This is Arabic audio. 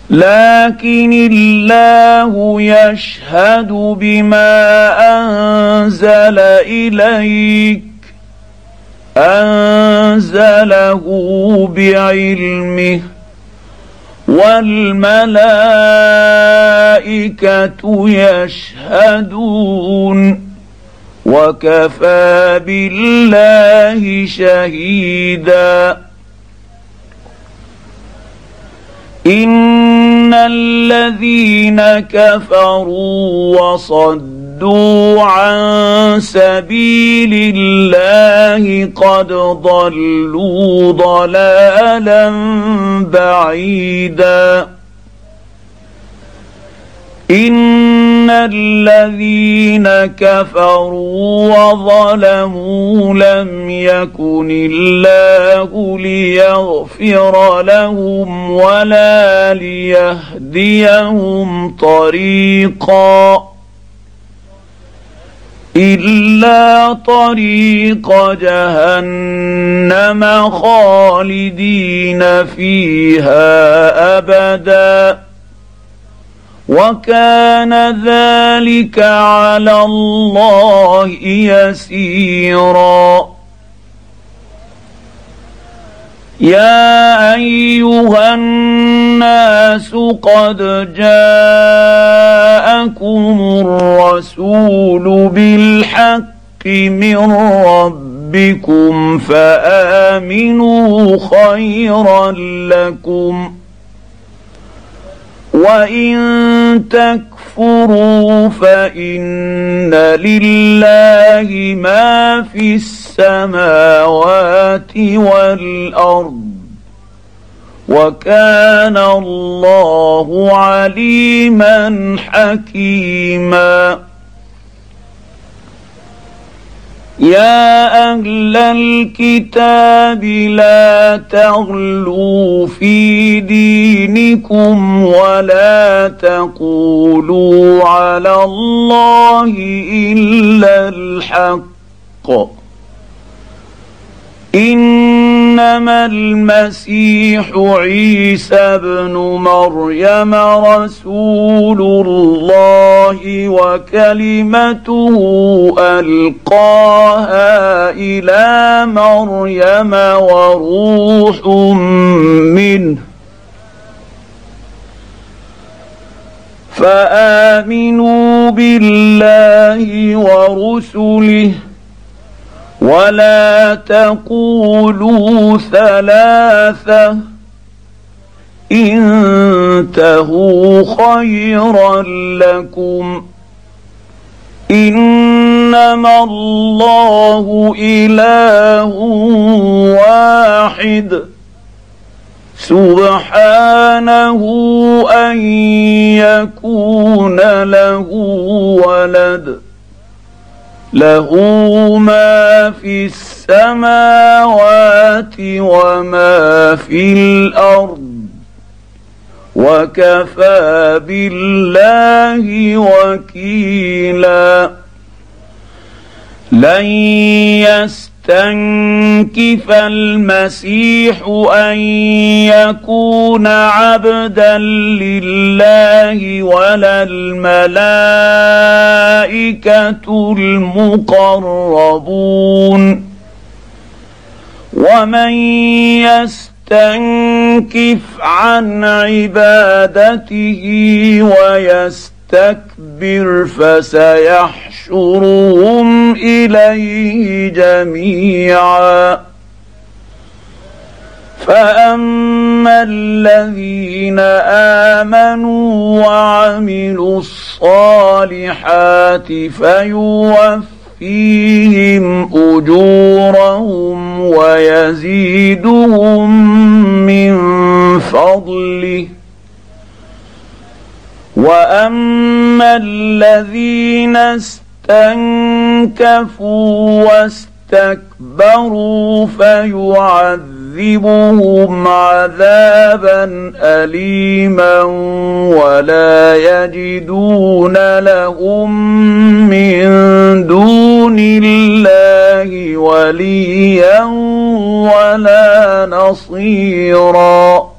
لكن الله يشهد بما أنزل إليك أنزله بعلمه والملائكة يشهدون وكفى بالله شهيدا إن الذين كفروا وصدوا عن سبيل الله قد ضلوا ضلالا بعيدا إن الذين كفروا وظلموا لم يكن الله ليغفر لهم ولا ليهديهم طريقا إلا طريق جهنم خالدين فيها أبدا وكان ذلك على الله يسيرا يا أيها الناس قد جاءكم الرسول بالحق من ربكم فآمنوا خيرا لكم وإن تكفروا فإن لله ما في السماوات والأرض وكان الله عليما حكيما يا أهل الكتاب لا تغلوا في دينكم ولا تقولوا على الله إلا الحق إنما المسيح عيسى ابن مريم رسول الله وكلمته ألقاها إلى مريم وروح منه فآمنوا بالله ورسله ولا تقولوا ثلاثة انتهوا خيرا لكم إنما الله إله واحد سبحانه أن يكون له ولد له ما في السماوات وما في الأرض وكفى بالله وكيلا لن يستنكف المسيح أن يكون عبدا لله ولا الملائكة المقربون ومن يستنكف عن عبادته ويستكبر فسيحشرهم إليه جميعا فأما الذين آمنوا وعملوا الصالحات فيوفيهم أجورهم ويزيدهم من فضله وأما الذين استنكفوا واستكبروا فيعذبهم عذابا أليما ولا يجدون لهم من دون الله وليا ولا نصيرا